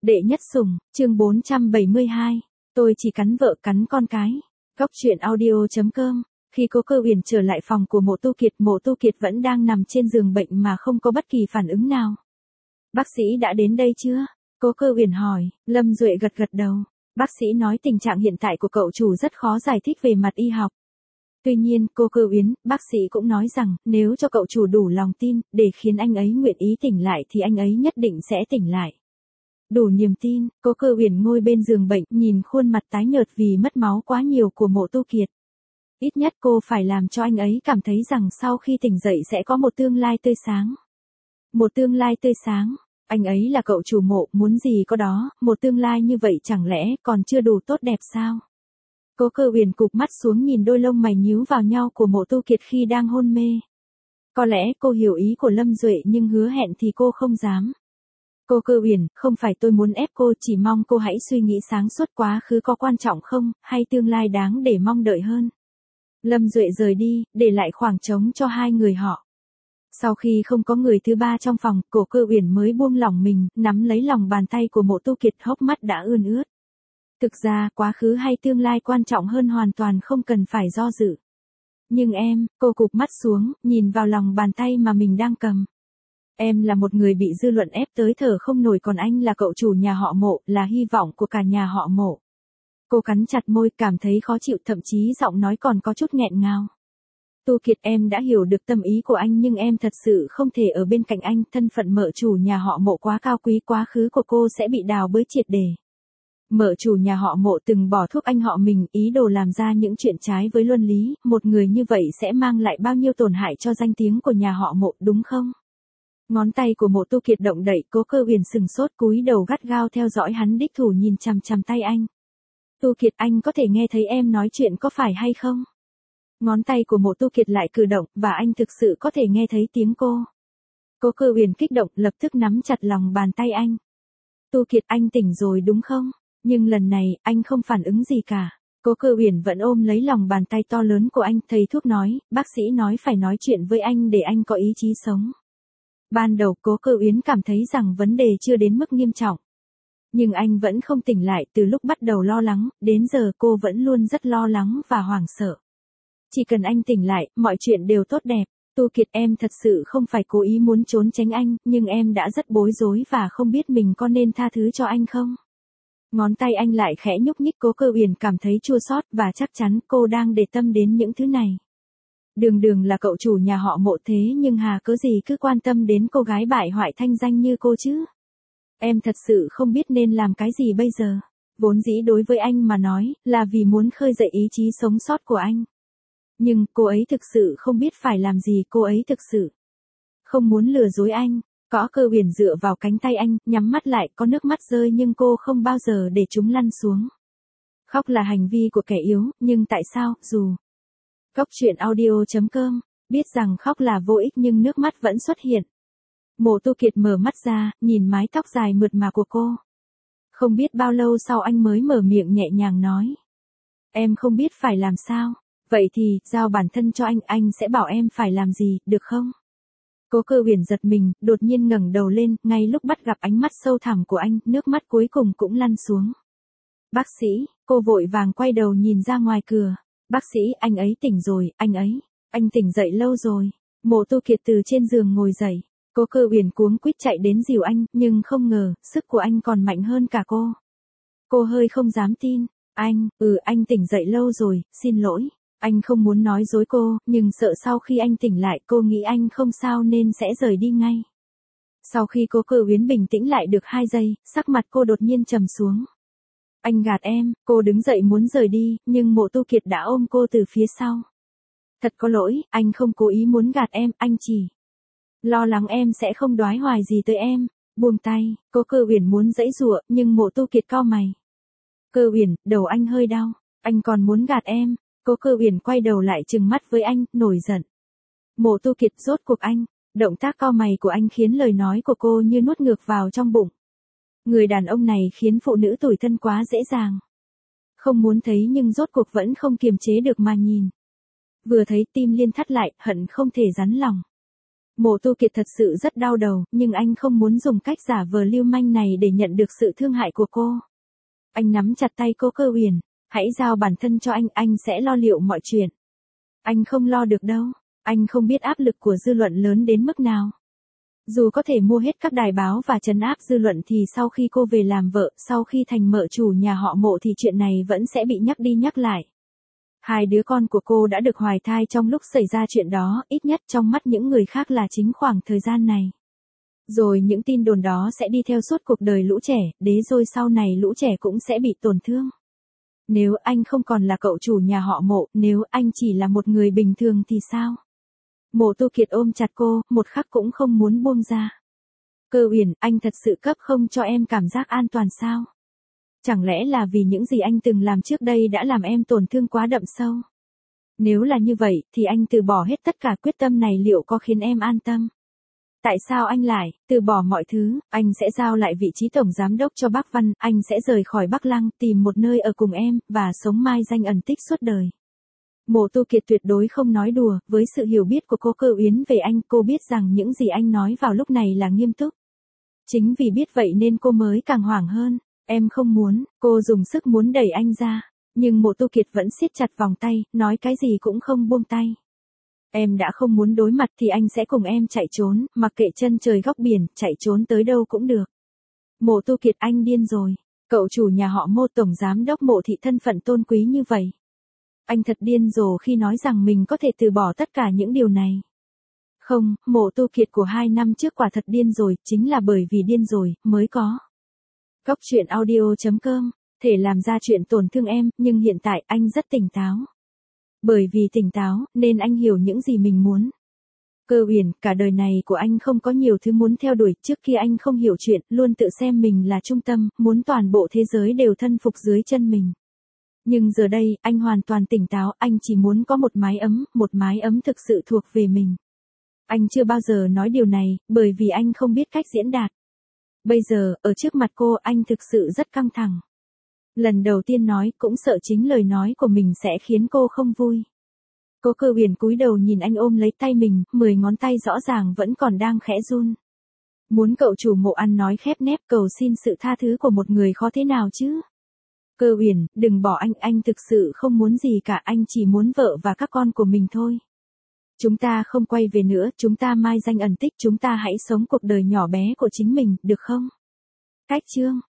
Đệ nhất sủng, chương 472. Tôi chỉ cắn vợ cắn con cái. Góc truyện audio.com. Khi Cố Cơ Uyển trở lại phòng của Mộ Tu Kiệt vẫn đang nằm trên giường bệnh mà không có bất kỳ phản ứng nào. Bác sĩ đã đến đây chưa? Cố Cơ Uyển hỏi. Lâm Duệ gật gật đầu. Bác sĩ nói tình trạng hiện tại của cậu chủ rất khó giải thích về mặt y học. Tuy nhiên, cô Cơ Uyển, bác sĩ cũng nói rằng, nếu cho cậu chủ đủ lòng tin, để khiến anh ấy nguyện ý tỉnh lại thì anh ấy nhất định sẽ tỉnh lại. Đủ niềm tin, Cố Cơ Uyển ngồi bên giường bệnh, nhìn khuôn mặt tái nhợt vì mất máu quá nhiều của Mộ Tu Kiệt. Ít nhất cô phải làm cho anh ấy cảm thấy rằng sau khi tỉnh dậy sẽ có một tương lai tươi sáng. Một tương lai tươi sáng. Anh ấy là cậu chủ Mộ, muốn gì có đó, một tương lai như vậy chẳng lẽ còn chưa đủ tốt đẹp sao? Cố Cơ Uyển cụp mắt xuống nhìn đôi lông mày nhíu vào nhau của Mộ Tu Kiệt khi đang hôn mê. Có lẽ cô hiểu ý của Lâm Duệ nhưng hứa hẹn thì cô không dám. Cô Cơ Uyển, không phải tôi muốn ép cô, chỉ mong cô hãy suy nghĩ sáng suốt, quá khứ có quan trọng không, hay tương lai đáng để mong đợi hơn. Lâm Duệ rời đi, để lại khoảng trống cho hai người họ. Sau khi không có người thứ ba trong phòng, Cố Cơ Uyển mới buông lỏng mình, nắm lấy lòng bàn tay của Mộ Tu Kiệt, hốc mắt đã ươn ướt. Thực ra, quá khứ hay tương lai quan trọng hơn, hoàn toàn không cần phải do dự. Nhưng em, cô cụp mắt xuống, nhìn vào lòng bàn tay mà mình đang cầm. Em là một người bị dư luận ép tới thở không nổi, còn anh là cậu chủ nhà họ Mộ, là hy vọng của cả nhà họ Mộ. Cô cắn chặt môi, cảm thấy khó chịu, thậm chí giọng nói còn có chút nghẹn ngào. Tu Kiệt, em đã hiểu được tâm ý của anh nhưng em thật sự không thể ở bên cạnh anh, thân phận mợ chủ nhà họ Mộ quá cao quý, quá khứ của cô sẽ bị đào bới triệt để. Mợ chủ nhà họ Mộ từng bỏ thuốc anh họ mình, ý đồ làm ra những chuyện trái với luân lý, một người như vậy sẽ mang lại bao nhiêu tổn hại cho danh tiếng của nhà họ Mộ, đúng không? Ngón tay của Mộ Tu Kiệt động đậy, Cố Cơ Uyển sừng sốt, cúi đầu gắt gao theo dõi hắn, đích thủ nhìn chằm chằm tay anh. Tu Kiệt, anh có thể nghe thấy em nói chuyện có phải hay không? Ngón tay của Mộ Tu Kiệt lại cử động, và anh thực sự có thể nghe thấy tiếng cô. Cố Cơ Uyển kích động, lập tức nắm chặt lòng bàn tay anh. Tu Kiệt, anh tỉnh rồi đúng không? Nhưng lần này, anh không phản ứng gì cả. Cố Cơ Uyển vẫn ôm lấy lòng bàn tay to lớn của anh, thầy thuốc nói, bác sĩ nói phải nói chuyện với anh để anh có ý chí sống. Ban đầu Cố Cơ Uyển cảm thấy rằng vấn đề chưa đến mức nghiêm trọng. Nhưng anh vẫn không tỉnh lại, từ lúc bắt đầu lo lắng, đến giờ cô vẫn luôn rất lo lắng và hoảng sợ. Chỉ cần anh tỉnh lại, mọi chuyện đều tốt đẹp. Tu Kiệt, em thật sự không phải cố ý muốn trốn tránh anh, nhưng em đã rất bối rối và không biết mình có nên tha thứ cho anh không? Ngón tay anh lại khẽ nhúc nhích, Cố Cơ Uyển cảm thấy chua xót và chắc chắn cô đang để tâm đến những thứ này. Đường Đường là cậu chủ nhà họ Mộ thế nhưng hà cớ gì cứ quan tâm đến cô gái bại hoại thanh danh như cô chứ? Em thật sự không biết nên làm cái gì bây giờ. Vốn dĩ đối với anh mà nói, là vì muốn khơi dậy ý chí sống sót của anh. Nhưng, cô ấy thực sự không biết phải làm gì, cô ấy thực sự không muốn lừa dối anh. Cố Cơ Uyển dựa vào cánh tay anh, nhắm mắt lại, có nước mắt rơi nhưng cô không bao giờ để chúng lăn xuống. Khóc là hành vi của kẻ yếu, nhưng tại sao, dù Góc truyện audio.com, biết rằng khóc là vô ích nhưng nước mắt vẫn xuất hiện. Mộ Tu Kiệt mở mắt ra, nhìn mái tóc dài mượt mà của cô. Không biết bao lâu sau anh mới mở miệng nhẹ nhàng nói. Em không biết phải làm sao. Vậy thì, giao bản thân cho anh sẽ bảo em phải làm gì, được không? Cố Cơ Uyển giật mình, đột nhiên ngẩng đầu lên, ngay lúc bắt gặp ánh mắt sâu thẳm của anh, nước mắt cuối cùng cũng lăn xuống. Bác sĩ, cô vội vàng quay đầu nhìn ra ngoài cửa. Bác sĩ, anh ấy tỉnh rồi, anh tỉnh dậy lâu rồi. Mộ Tu Kiệt từ trên giường ngồi dậy. Cố Cơ Uyển cuống quýt chạy đến dìu anh, nhưng không ngờ, sức của anh còn mạnh hơn cả cô. Cô hơi không dám tin. Anh tỉnh dậy lâu rồi, xin lỗi. Anh không muốn nói dối cô, nhưng sợ sau khi anh tỉnh lại cô nghĩ anh không sao nên sẽ rời đi ngay. Sau khi Cố Cơ Uyển bình tĩnh lại được 2 giây, sắc mặt cô đột nhiên trầm xuống. Anh gạt em, cô đứng dậy muốn rời đi, nhưng Mộ Tu Kiệt đã ôm cô từ phía sau. Thật có lỗi, anh không cố ý muốn gạt em, anh chỉ lo lắng em sẽ không đoái hoài gì tới em. Buông tay, Cố Cơ Uyển muốn giãy giụa, nhưng Mộ Tu Kiệt cau mày. Cơ Uyển, đầu anh hơi đau, anh còn muốn gạt em. Cố Cơ Uyển quay đầu lại trừng mắt với anh, nổi giận. Mộ Tu Kiệt, rốt cuộc anh. Động tác cau mày của anh khiến lời nói của cô như nuốt ngược vào trong bụng. Người đàn ông này khiến phụ nữ tủi thân quá dễ dàng. Không muốn thấy nhưng rốt cuộc vẫn không kiềm chế được mà nhìn. Vừa thấy tim liên thắt lại, hận không thể rắn lòng. Mộ Tu Kiệt thật sự rất đau đầu, nhưng anh không muốn dùng cách giả vờ lưu manh này để nhận được sự thương hại của cô. Anh nắm chặt tay cô Cơ Uyển, hãy giao bản thân cho anh sẽ lo liệu mọi chuyện. Anh không lo được đâu, anh không biết áp lực của dư luận lớn đến mức nào. Dù có thể mua hết các đài báo và trấn áp dư luận thì sau khi cô về làm vợ, sau khi thành mợ chủ nhà họ Mộ thì chuyện này vẫn sẽ bị nhắc đi nhắc lại. Hai đứa con của cô đã được hoài thai trong lúc xảy ra chuyện đó, ít nhất trong mắt những người khác là chính khoảng thời gian này. Rồi những tin đồn đó sẽ đi theo suốt cuộc đời lũ trẻ, rồi sau này lũ trẻ cũng sẽ bị tổn thương. Nếu anh không còn là cậu chủ nhà họ Mộ, nếu anh chỉ là một người bình thường thì sao? Mộ Tu Kiệt ôm chặt cô, một khắc cũng không muốn buông ra. Cơ Uyển, anh thật sự cấp không cho em cảm giác an toàn sao? Chẳng lẽ là vì những gì anh từng làm trước đây đã làm em tổn thương quá đậm sâu? Nếu là như vậy, thì anh từ bỏ hết tất cả, quyết tâm này liệu có khiến em an tâm? Tại sao anh lại từ bỏ mọi thứ? Anh sẽ giao lại vị trí tổng giám đốc cho bác Văn, anh sẽ rời khỏi Bắc Lăng, tìm một nơi ở cùng em, và sống mai danh ẩn tích suốt đời. Mộ Tu Kiệt tuyệt đối không nói đùa, với sự hiểu biết của cô Cơ Uyển về anh, cô biết rằng những gì anh nói vào lúc này là nghiêm túc. Chính vì biết vậy nên cô mới càng hoảng hơn. Em không muốn, cô dùng sức muốn đẩy anh ra, nhưng Mộ Tu Kiệt vẫn siết chặt vòng tay, nói cái gì cũng không buông tay. Em đã không muốn đối mặt thì anh sẽ cùng em chạy trốn, mặc kệ chân trời góc biển, chạy trốn tới đâu cũng được. Mộ Tu Kiệt, anh điên rồi. Cậu chủ nhà họ Mộ, tổng giám đốc Mộ thị, thân phận tôn quý như vậy. Anh thật điên rồ khi nói rằng mình có thể từ bỏ tất cả những điều này. Không, Mộ Tu Kiệt của 2 năm trước quả thật điên rồi, chính là bởi vì điên rồi, mới có. Góc truyện audio.com, thể làm ra chuyện tổn thương em, nhưng hiện tại anh rất tỉnh táo. Bởi vì tỉnh táo, nên anh hiểu những gì mình muốn. Cơ Uyển, cả đời này của anh không có nhiều thứ muốn theo đuổi, trước kia anh không hiểu chuyện, luôn tự xem mình là trung tâm, muốn toàn bộ thế giới đều thân phục dưới chân mình. Nhưng giờ đây, anh hoàn toàn tỉnh táo, anh chỉ muốn có một mái ấm thực sự thuộc về mình. Anh chưa bao giờ nói điều này, bởi vì anh không biết cách diễn đạt. Bây giờ, ở trước mặt cô, anh thực sự rất căng thẳng. Lần đầu tiên nói, cũng sợ chính lời nói của mình sẽ khiến cô không vui. Cô Cơ Uyển cúi đầu nhìn anh ôm lấy tay mình, 10 ngón tay rõ ràng vẫn còn đang khẽ run. Muốn cậu chủ Mộ ăn nói khép nép cầu xin sự tha thứ của một người khó thế nào chứ? Cơ Uyển, đừng bỏ anh thực sự không muốn gì cả, anh chỉ muốn vợ và các con của mình thôi. Chúng ta không quay về nữa, chúng ta mai danh ẩn tích, chúng ta hãy sống cuộc đời nhỏ bé của chính mình, được không? Cách chương